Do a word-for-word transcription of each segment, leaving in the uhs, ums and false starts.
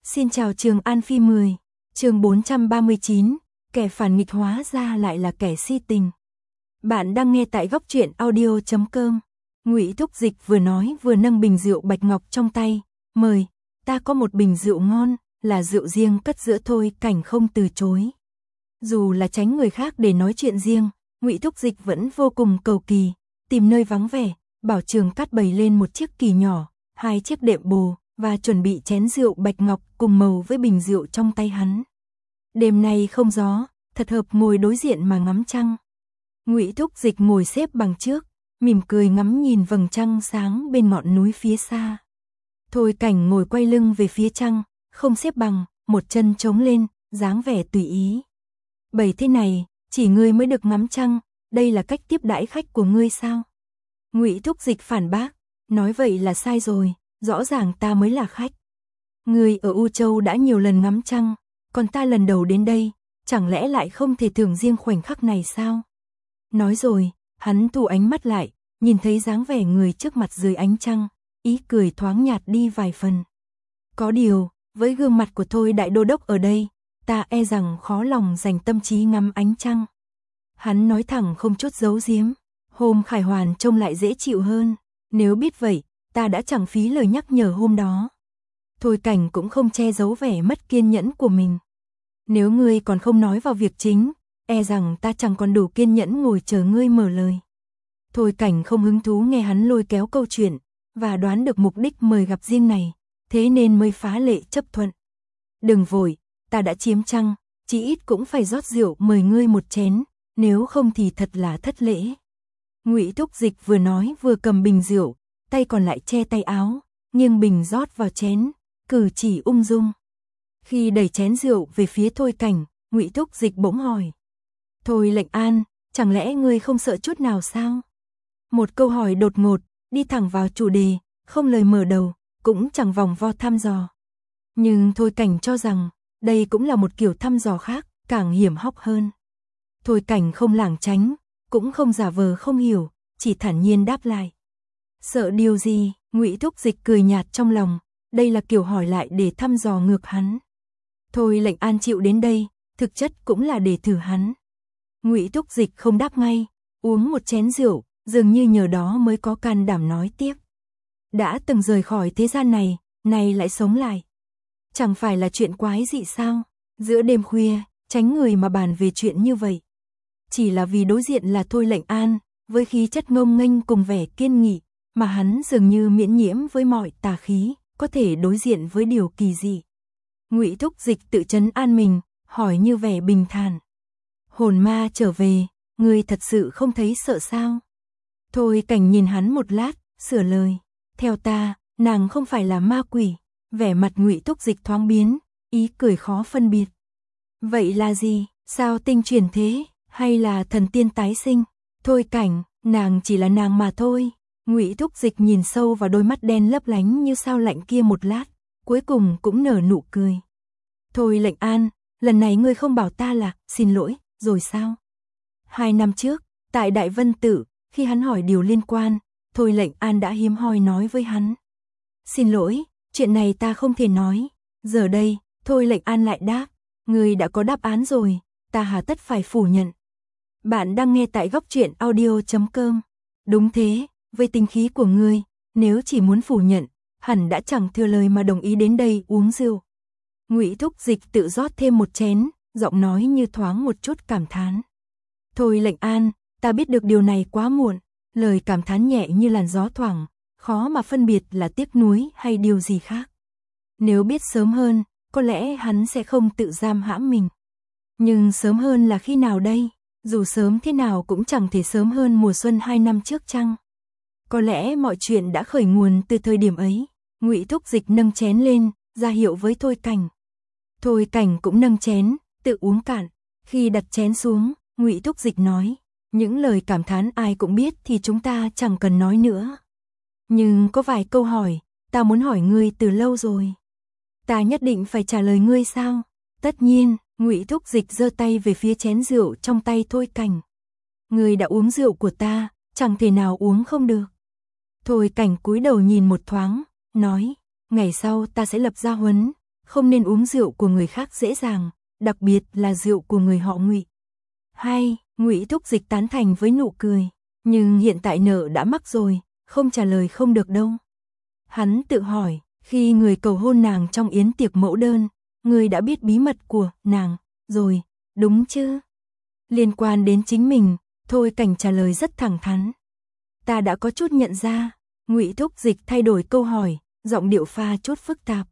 Xin chào Trường An Phi mười, chương bốn trăm ba mươi chín, kẻ phản nghịch hóa ra lại là kẻ si tình. Bạn đang nghe tại góc truyện audio chấm com. Ngụy Thúc Dịch vừa nói vừa nâng bình rượu bạch ngọc trong tay, "Mời, ta có một bình rượu ngon, là rượu riêng cất giữa Thôi Cảnh không từ chối." Dù là tránh người khác để nói chuyện riêng, Ngụy Thúc Dịch vẫn vô cùng cầu kỳ, tìm nơi vắng vẻ, bảo Trường Cát bày lên một chiếc kỳ nhỏ, hai chiếc đệm bồ và chuẩn bị chén rượu bạch ngọc cùng màu với bình rượu trong tay hắn. Đêm nay không gió, thật hợp ngồi đối diện mà ngắm trăng. Ngụy Thúc Dịch ngồi xếp bằng trước, mỉm cười ngắm nhìn vầng trăng sáng bên ngọn núi phía xa. Thôi Cảnh ngồi quay lưng về phía trăng, không xếp bằng, một chân chống lên, dáng vẻ tùy ý. "Bày thế này, chỉ ngươi mới được ngắm trăng, đây là cách tiếp đãi khách của ngươi sao?" Ngụy Thúc Dịch phản bác, "Nói vậy là sai rồi, rõ ràng ta mới là khách. Ngươi ở U Châu đã nhiều lần ngắm trăng, còn ta lần đầu đến đây, chẳng lẽ lại không thể thưởng riêng khoảnh khắc này sao?" Nói rồi, hắn thu ánh mắt lại, nhìn thấy dáng vẻ người trước mặt dưới ánh trăng, ý cười thoáng nhạt đi vài phần. "Có điều, với gương mặt của Thôi đại đô đốc ở đây, ta e rằng khó lòng dành tâm trí ngắm ánh trăng." Hắn nói thẳng không chút giấu giếm, "Hôm Khải Hoàn trông lại dễ chịu hơn, nếu biết vậy, ta đã chẳng phí lời nhắc nhở hôm đó." Thôi Cảnh cũng không che giấu vẻ mất kiên nhẫn của mình. "Nếu ngươi còn không nói vào việc chính, e rằng ta chẳng còn đủ kiên nhẫn ngồi chờ ngươi mở lời." Thôi Cảnh không hứng thú nghe hắn lôi kéo câu chuyện, và đoán được mục đích mời gặp riêng này, thế nên mới phá lệ chấp thuận. "Đừng vội, ta đã chiếm trăng, chỉ ít cũng phải rót rượu mời ngươi một chén, nếu không thì thật là thất lễ." Ngụy Thúc Dịch vừa nói vừa cầm bình rượu, tay còn lại che tay áo, nghiêng bình rót vào chén, cử chỉ ung dung. Khi đẩy chén rượu về phía Thôi Cảnh, Ngụy Thúc Dịch bỗng hỏi, "Thôi Lệnh An, chẳng lẽ ngươi không sợ chút nào sao?" Một câu hỏi đột ngột, đi thẳng vào chủ đề, không lời mở đầu, cũng chẳng vòng vo thăm dò. Nhưng Thôi Cảnh cho rằng, đây cũng là một kiểu thăm dò khác, càng hiểm hóc hơn. Thôi Cảnh không lảng tránh, cũng không giả vờ không hiểu, chỉ thản nhiên đáp lại. "Sợ điều gì?" Ngụy Thúc Dịch cười nhạt trong lòng, đây là kiểu hỏi lại để thăm dò ngược hắn. Thôi Lệnh An chịu đến đây, thực chất cũng là để thử hắn. Ngụy Thúc Dịch không đáp ngay, uống một chén rượu, dường như nhờ đó mới có can đảm nói tiếp. "Đã từng rời khỏi thế gian này, nay lại sống lại. Chẳng phải là chuyện quái dị sao? Giữa đêm khuya, tránh người mà bàn về chuyện như vậy." Chỉ là vì đối diện là Thôi Lệnh An, với khí chất ngông nghênh cùng vẻ kiên nghị, mà hắn dường như miễn nhiễm với mọi tà khí, có thể đối diện với điều kỳ dị. Ngụy Thúc Dịch tự trấn an mình, hỏi như vẻ bình thản, "Hồn ma trở về, ngươi thật sự không thấy sợ sao?" Thôi Cảnh nhìn hắn một lát, sửa lời, "Theo ta, nàng không phải là ma quỷ." Vẻ mặt Ngụy Thúc Dịch thoáng biến, ý cười khó phân biệt. "Vậy là gì? Sao tinh chuyển thế? Hay là thần tiên tái sinh?" "Thôi Cảnh, nàng chỉ là nàng mà thôi." Ngụy Thúc Dịch nhìn sâu vào đôi mắt đen lấp lánh như sao lạnh kia một lát, cuối cùng cũng nở nụ cười. "Thôi Lệnh An, lần này ngươi không bảo ta là xin lỗi, rồi sao?" Hai năm trước, tại Đại Vân Tự, khi hắn hỏi điều liên quan, Thôi Lệnh An đã hiếm hoi nói với hắn. "Xin lỗi, chuyện này ta không thể nói." Giờ đây, Thôi Lệnh An lại đáp, "Ngươi đã có đáp án rồi, ta hà tất phải phủ nhận." Bạn đang nghe tại góc truyện audio chấm com. Đúng thế, với tính khí của ngươi, nếu chỉ muốn phủ nhận, hẳn đã chẳng thừa lời mà đồng ý đến đây uống rượu. Ngụy Thúc Dịch tự rót thêm một chén, giọng nói như thoáng một chút cảm thán. "Thôi Lệnh An, ta biết được điều này quá muộn." Lời cảm thán nhẹ như làn gió thoảng, khó mà phân biệt là tiếc nuối hay điều gì khác. Nếu biết sớm hơn, có lẽ hắn sẽ không tự giam hãm mình. Nhưng sớm hơn là khi nào đây? Dù sớm thế nào cũng chẳng thể sớm hơn mùa xuân hai năm trước chăng? Có lẽ mọi chuyện đã khởi nguồn từ thời điểm ấy. Ngụy Thúc Dịch nâng chén lên, ra hiệu với Thôi Cảnh. Thôi Cảnh cũng nâng chén, tự uống cạn. Khi đặt chén xuống, Ngụy Thúc Dịch nói, "Những lời cảm thán ai cũng biết thì chúng ta chẳng cần nói nữa. Nhưng có vài câu hỏi, ta muốn hỏi ngươi từ lâu rồi." "Ta nhất định phải trả lời ngươi sao?" "Tất nhiên." Ngụy Thúc Dịch giơ tay về phía chén rượu trong tay Thôi Cảnh. "Ngươi đã uống rượu của ta, chẳng thể nào uống không được." Thôi Cảnh cúi đầu nhìn một thoáng, nói, "Ngày sau ta sẽ lập gia huấn, không nên uống rượu của người khác dễ dàng, đặc biệt là rượu của người họ Ngụy. Hay, Ngụy Thúc Dịch tán thành với nụ cười, nhưng hiện tại nợ đã mắc rồi, không trả lời không được đâu. Hắn tự hỏi, khi người cầu hôn nàng trong yến tiệc mẫu đơn, người đã biết bí mật của nàng rồi, đúng chứ? Liên quan đến chính mình, Thôi Cảnh trả lời rất thẳng thắn. Ta đã có chút nhận ra. Ngụy Thúc Dịch thay đổi câu hỏi, giọng điệu pha chút phức tạp.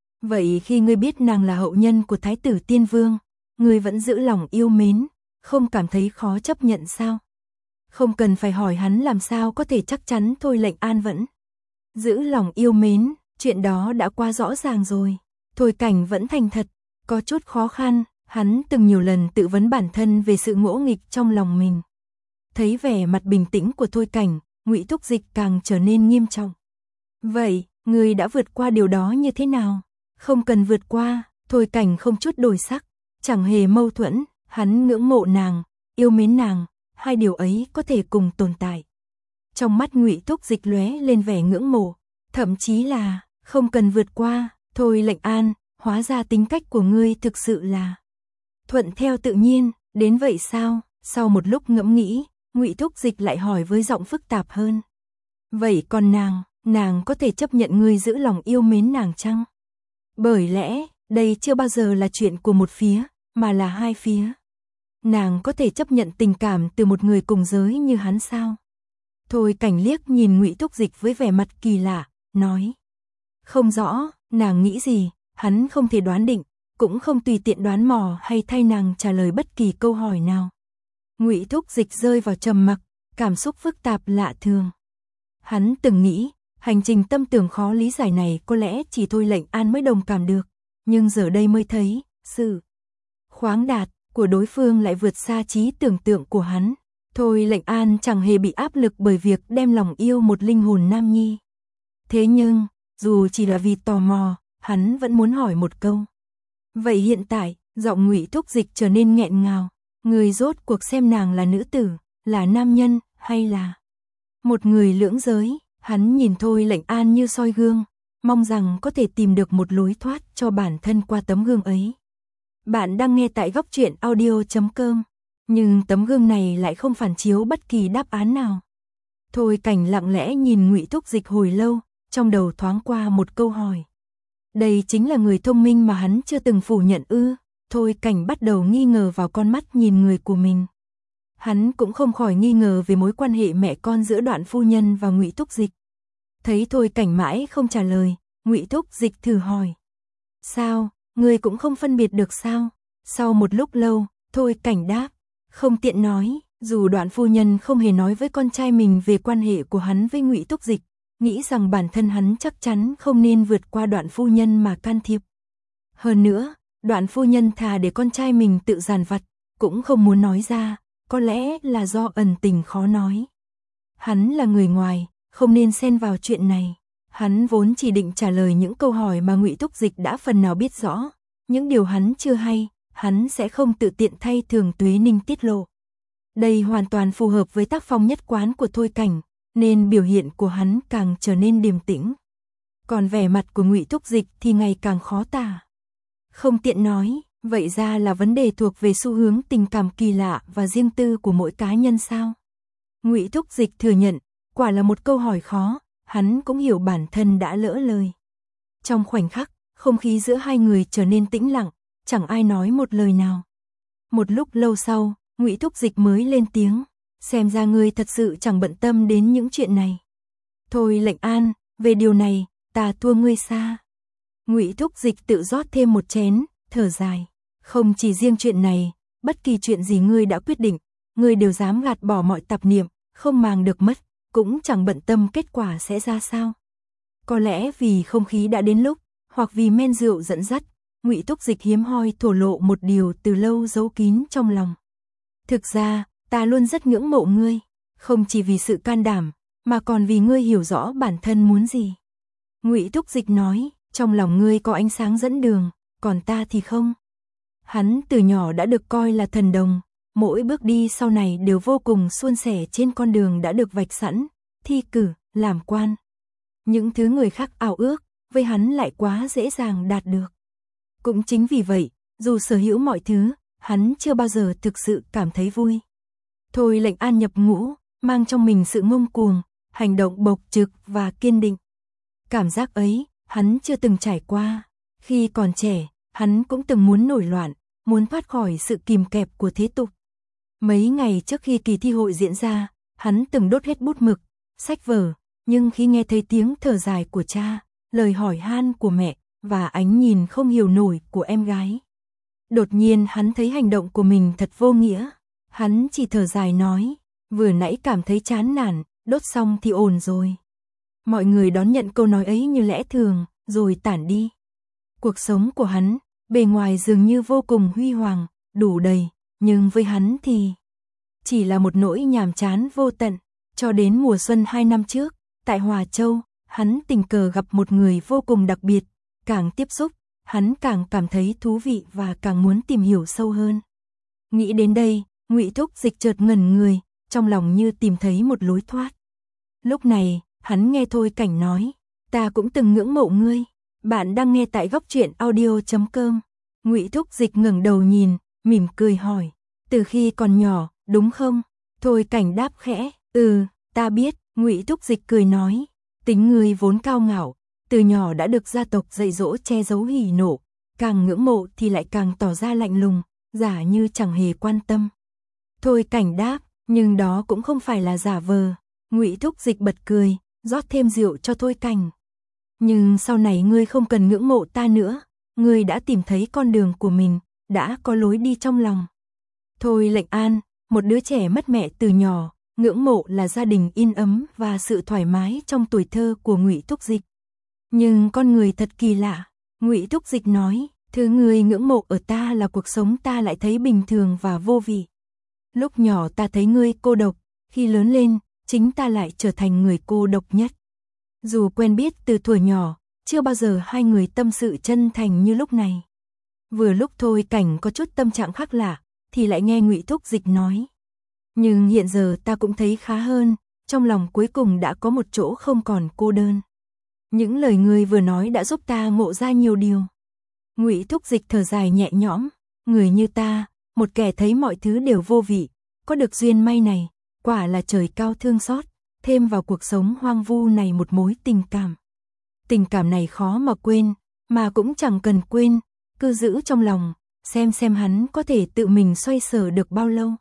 Vậy khi ngươi biết nàng là hậu nhân của Thái tử Tiên Vương, ngươi vẫn giữ lòng yêu mến, không cảm thấy khó chấp nhận sao? Không cần phải hỏi hắn làm sao có thể chắc chắn Thôi Lệnh An vẫn giữ lòng yêu mến, chuyện đó đã quá rõ ràng rồi. Thôi Cảnh vẫn thành thật, có chút khó khăn, hắn từng nhiều lần tự vấn bản thân về sự ngỗ nghịch trong lòng mình. Thấy vẻ mặt bình tĩnh của Thôi Cảnh, Ngụy Thúc Dịch càng trở nên nghiêm trọng. Vậy, ngươi đã vượt qua điều đó như thế nào? Không cần vượt qua, Thôi Cảnh không chút đổi sắc, chẳng hề mâu thuẫn, hắn ngưỡng mộ nàng, yêu mến nàng, hai điều ấy có thể cùng tồn tại. Trong mắt Ngụy Thúc Dịch lóe lên vẻ ngưỡng mộ, thậm chí là, không cần vượt qua, Thôi Lệnh An, hóa ra tính cách của ngươi thực sự là thuận theo tự nhiên, đến vậy sao? Sau một lúc ngẫm nghĩ, Ngụy Thúc Dịch lại hỏi với giọng phức tạp hơn. Vậy còn nàng, nàng có thể chấp nhận ngươi giữ lòng yêu mến nàng chăng? Bởi lẽ, đây chưa bao giờ là chuyện của một phía, mà là hai phía. Nàng có thể chấp nhận tình cảm từ một người cùng giới như hắn sao? Thôi Cảnh liếc nhìn Ngụy Thúc Dịch với vẻ mặt kỳ lạ, nói. Không rõ, nàng nghĩ gì, hắn không thể đoán định, cũng không tùy tiện đoán mò hay thay nàng trả lời bất kỳ câu hỏi nào. Ngụy Thúc Dịch rơi vào trầm mặc, cảm xúc phức tạp lạ thường. Hắn từng nghĩ, hành trình tâm tưởng khó lý giải này có lẽ chỉ Thôi Lệnh An mới đồng cảm được, nhưng giờ đây mới thấy, sự khoáng đạt của đối phương lại vượt xa trí tưởng tượng của hắn. Thôi Lệnh An chẳng hề bị áp lực bởi việc đem lòng yêu một linh hồn nam nhi. Thế nhưng, dù chỉ là vì tò mò, hắn vẫn muốn hỏi một câu. Vậy hiện tại, giọng Ngụy Thúc Dịch trở nên nghẹn ngào. Người rốt cuộc xem nàng là nữ tử, là nam nhân, hay là một người lưỡng giới? Hắn nhìn Thôi Lệnh An như soi gương, mong rằng có thể tìm được một lối thoát cho bản thân qua tấm gương ấy. Bạn đang nghe tại góc truyện audio chấm com, nhưng tấm gương này lại không phản chiếu bất kỳ đáp án nào. Thôi Cảnh lặng lẽ nhìn Ngụy Thúc Dịch hồi lâu, trong đầu thoáng qua một câu hỏi. Đây chính là người thông minh mà hắn chưa từng phủ nhận ư? Thôi Cảnh bắt đầu nghi ngờ vào con mắt nhìn người của mình. Hắn cũng không khỏi nghi ngờ về mối quan hệ mẹ con giữa Đoạn phu nhân và Ngụy Thúc Dịch. Thấy Thôi Cảnh mãi không trả lời, Ngụy Thúc Dịch thử hỏi. Sao, ngươi cũng không phân biệt được sao? Sau một lúc lâu, Thôi Cảnh đáp. Không tiện nói, dù Đoạn phu nhân không hề nói với con trai mình về quan hệ của hắn với Ngụy Thúc Dịch, nghĩ rằng bản thân hắn chắc chắn không nên vượt qua Đoạn phu nhân mà can thiệp. Hơn nữa, Đoạn phu nhân thà để con trai mình tự dàn vặt, cũng không muốn nói ra, có lẽ là do ẩn tình khó nói. Hắn là người ngoài, không nên xen vào chuyện này. Hắn vốn chỉ định trả lời những câu hỏi mà Ngụy Thúc Dịch đã phần nào biết rõ, những điều hắn chưa hay, hắn sẽ không tự tiện thay Thường Tuế Ninh tiết lộ. Đây hoàn toàn phù hợp với tác phong nhất quán của Thôi Cảnh, nên biểu hiện của hắn càng trở nên điềm tĩnh. Còn vẻ mặt của Ngụy Thúc Dịch thì ngày càng khó tả. Không tiện nói, vậy ra là vấn đề thuộc về xu hướng tình cảm kỳ lạ và riêng tư của mỗi cá nhân sao? Ngụy Thúc Dịch thừa nhận, quả là một câu hỏi khó, hắn cũng hiểu bản thân đã lỡ lời. Trong khoảnh khắc, không khí giữa hai người trở nên tĩnh lặng, chẳng ai nói một lời nào. Một lúc lâu sau, Ngụy Thúc Dịch mới lên tiếng, xem ra ngươi thật sự chẳng bận tâm đến những chuyện này. Thôi Lệnh An, về điều này, ta thua ngươi xa. Ngụy Thúc Dịch tự rót thêm một chén, thở dài. Không chỉ riêng chuyện này, bất kỳ chuyện gì ngươi đã quyết định, ngươi đều dám gạt bỏ mọi tạp niệm, không màng được mất, cũng chẳng bận tâm kết quả sẽ ra sao. Có lẽ vì không khí đã đến lúc, hoặc vì men rượu dẫn dắt, Ngụy Thúc Dịch hiếm hoi thổ lộ một điều từ lâu giấu kín trong lòng. Thực ra, ta luôn rất ngưỡng mộ ngươi, không chỉ vì sự can đảm, mà còn vì ngươi hiểu rõ bản thân muốn gì. Ngụy Thúc Dịch nói, trong lòng ngươi có ánh sáng dẫn đường, còn ta thì không. Hắn từ nhỏ đã được coi là thần đồng, mỗi bước đi sau này đều vô cùng suôn sẻ trên con đường đã được vạch sẵn, thi cử, làm quan. Những thứ người khác ao ước, với hắn lại quá dễ dàng đạt được. Cũng chính vì vậy, dù sở hữu mọi thứ, hắn chưa bao giờ thực sự cảm thấy vui. Thôi Lệnh An nhập ngũ, mang trong mình sự ngông cuồng, hành động bộc trực và kiên định. Cảm giác ấy, hắn chưa từng trải qua. Khi còn trẻ, hắn cũng từng muốn nổi loạn, muốn thoát khỏi sự kìm kẹp của thế tục. Mấy ngày trước khi kỳ thi hội diễn ra, hắn từng đốt hết bút mực, sách vở, nhưng khi nghe thấy tiếng thở dài của cha, lời hỏi han của mẹ và ánh nhìn không hiểu nổi của em gái, đột nhiên hắn thấy hành động của mình thật vô nghĩa. Hắn chỉ thở dài nói, vừa nãy cảm thấy chán nản, đốt xong thì ổn rồi. Mọi người đón nhận câu nói ấy như lẽ thường, rồi tản đi. Cuộc sống của hắn, bề ngoài dường như vô cùng huy hoàng, đủ đầy, nhưng với hắn thì chỉ là một nỗi nhàm chán vô tận. Cho đến mùa xuân hai năm trước, tại Hòa Châu, hắn tình cờ gặp một người vô cùng đặc biệt. Càng tiếp xúc, hắn càng cảm thấy thú vị và càng muốn tìm hiểu sâu hơn. Nghĩ đến đây, Ngụy Thúc Dịch chợt ngẩn người, trong lòng như tìm thấy một lối thoát. Lúc này, hắn nghe Thôi Cảnh nói, ta cũng từng ngưỡng mộ ngươi. Bạn đang nghe tại góc truyện audio chấm com. Ngụy Thúc Dịch ngẩng đầu nhìn, mỉm cười hỏi, từ khi còn nhỏ, đúng không? Thôi Cảnh đáp khẽ, ừ, ta biết. Ngụy Thúc Dịch cười nói, tính ngươi vốn cao ngạo, từ nhỏ đã được gia tộc dạy dỗ che giấu hỉ nộ, càng ngưỡng mộ thì lại càng tỏ ra lạnh lùng, giả như chẳng hề quan tâm. Thôi Cảnh đáp, nhưng đó cũng không phải là giả vờ. Ngụy Thúc Dịch bật cười, rót thêm rượu cho Thôi Cảnh. Nhưng sau này ngươi không cần ngưỡng mộ ta nữa, ngươi đã tìm thấy con đường của mình, đã có lối đi trong lòng. Thôi Lệnh An, một đứa trẻ mất mẹ từ nhỏ, ngưỡng mộ là gia đình yên ấm và sự thoải mái trong tuổi thơ của Ngụy Thúc Dịch. Nhưng con người thật kỳ lạ, Ngụy Thúc Dịch nói, thứ ngươi ngưỡng mộ ở ta là cuộc sống ta lại thấy bình thường và vô vị. Lúc nhỏ ta thấy ngươi cô độc, khi lớn lên, chính ta lại trở thành người cô độc nhất. Dù quen biết từ thuở nhỏ, chưa bao giờ hai người tâm sự chân thành như lúc này. Vừa lúc Thôi Cảnh có chút tâm trạng khác lạ, thì lại nghe Ngụy Thúc Dịch nói. Nhưng hiện giờ ta cũng thấy khá hơn, trong lòng cuối cùng đã có một chỗ không còn cô đơn. Những lời ngươi vừa nói đã giúp ta ngộ ra nhiều điều. Ngụy Thúc Dịch thở dài nhẹ nhõm, người như ta, một kẻ thấy mọi thứ đều vô vị, có được duyên may này, quả là trời cao thương xót, thêm vào cuộc sống hoang vu này một mối tình cảm. Tình cảm này khó mà quên, mà cũng chẳng cần quên, cứ giữ trong lòng, xem xem hắn có thể tự mình xoay sở được bao lâu.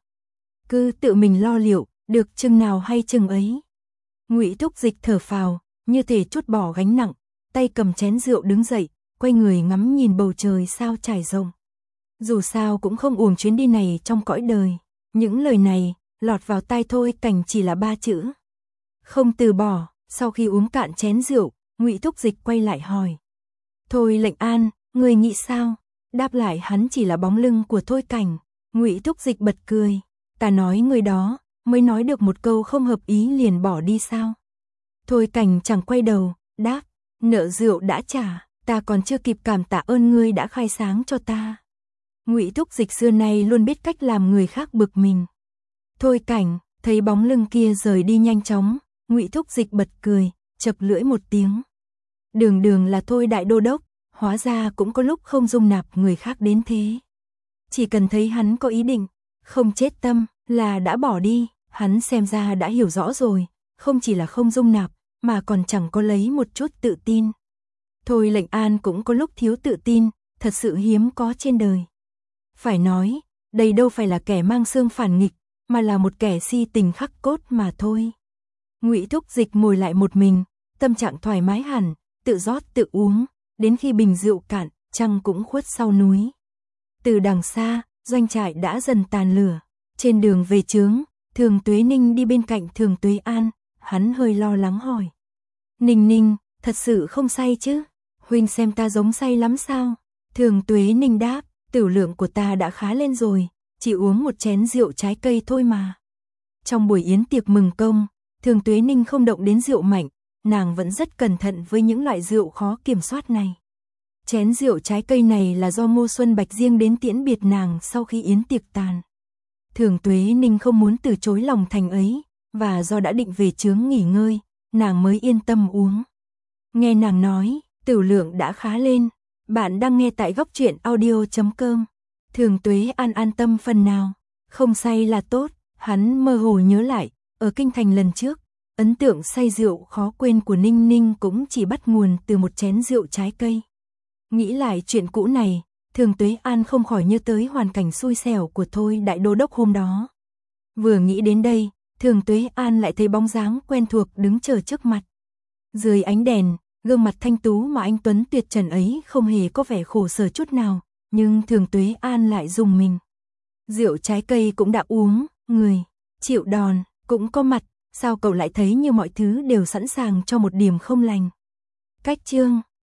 Cứ tự mình lo liệu, được chừng nào hay chừng ấy. Ngụy Thúc Dịch thở phào, như thể trút bỏ gánh nặng, tay cầm chén rượu đứng dậy, quay người ngắm nhìn bầu trời sao trải rộng. Dù sao cũng không uổng chuyến đi này trong cõi đời. Những lời này, lọt vào tai Thôi Cảnh chỉ là ba chữ. Không từ bỏ. Sau khi uống cạn chén rượu, Ngụy Thúc Dịch quay lại hỏi. Thôi Lệnh An, người nghĩ sao? Đáp lại hắn chỉ là bóng lưng của Thôi Cảnh. Ngụy Thúc Dịch bật cười. Ta nói người đó, mới nói được một câu không hợp ý liền bỏ đi sao? Thôi Cảnh chẳng quay đầu, đáp, nợ rượu đã trả, ta còn chưa kịp cảm tạ ơn ngươi đã khai sáng cho ta. Ngụy Thúc Dịch xưa nay luôn biết cách làm người khác bực mình. Thôi Cảnh, thấy bóng lưng kia rời đi nhanh chóng, Ngụy Thúc Dịch bật cười, chập lưỡi một tiếng. Đường đường là Thôi đại đô đốc, hóa ra cũng có lúc không dung nạp người khác đến thế. Chỉ cần thấy hắn có ý định, không chết tâm, là đã bỏ đi, hắn xem ra đã hiểu rõ rồi, không chỉ là không dung nạp, mà còn chẳng có lấy một chút tự tin. Thôi Lệnh An cũng có lúc thiếu tự tin, thật sự hiếm có trên đời. Phải nói, đây đâu phải là kẻ mang xương phản nghịch, mà là một kẻ si tình khắc cốt mà thôi. Ngụy Thúc Dịch ngồi lại một mình, tâm trạng thoải mái hẳn, tự rót tự uống, đến khi bình rượu cạn, trăng cũng khuất sau núi. Từ đằng xa, doanh trại đã dần tàn lửa. Trên đường về trướng, Thường Tuế Ninh đi bên cạnh Thường Tuế An, hắn hơi lo lắng hỏi. Ninh Ninh, thật sự không say chứ? Huynh xem ta giống say lắm sao? Thường Tuế Ninh đáp, tiểu lượng của ta đã khá lên rồi, chỉ uống một chén rượu trái cây thôi mà. Trong buổi yến tiệc mừng công, Thường Tuế Ninh không động đến rượu mạnh, nàng vẫn rất cẩn thận với những loại rượu khó kiểm soát này. Chén rượu trái cây này là do Ngô Xuân Bạch riêng đến tiễn biệt nàng sau khi yến tiệc tàn. Thường Tuế Ninh không muốn từ chối lòng thành ấy, và do đã định về trướng nghỉ ngơi, nàng mới yên tâm uống. Nghe nàng nói, tiểu lượng đã khá lên, Bạn đang nghe tại góc truyện audio chấm com. Thường Tuế An an tâm phần nào. Không say là tốt, hắn mơ hồ nhớ lại, ở kinh thành lần trước, ấn tượng say rượu khó quên của Ninh Ninh cũng chỉ bắt nguồn từ một chén rượu trái cây. Nghĩ lại chuyện cũ này, Thường Tuế An không khỏi nhớ tới hoàn cảnh xui xẻo của Thôi Đại Đô Đốc hôm đó. Vừa nghĩ đến đây, Thường Tuế An lại thấy bóng dáng quen thuộc đứng chờ trước mặt. Dưới ánh đèn, gương mặt thanh tú mà anh Tuấn tuyệt trần ấy không hề có vẻ khổ sở chút nào, nhưng Thường Tuế An lại rùng mình. Rượu trái cây cũng đã uống, người, chịu đòn, cũng có mặt, sao cậu lại thấy như mọi thứ đều sẵn sàng cho một điểm không lành. Cách chương